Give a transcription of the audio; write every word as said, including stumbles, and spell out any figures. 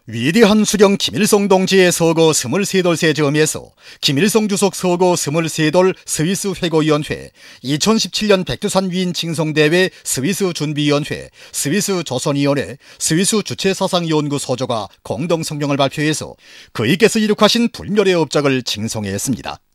위대한 수령 김일성 동지의 서거 스물세 돌 즈음에서 김일성 주석 서거 스물세 돌 스위스 회고위원회, 이천십칠 년 백두산 위인 칭송대회 스위스 준비위원회, 스위스 조선위원회, 스위스 주체사상연구소조가 공동 성명을 발표해서 그이께서 이룩하신 불멸의 업적을 칭송했습니다.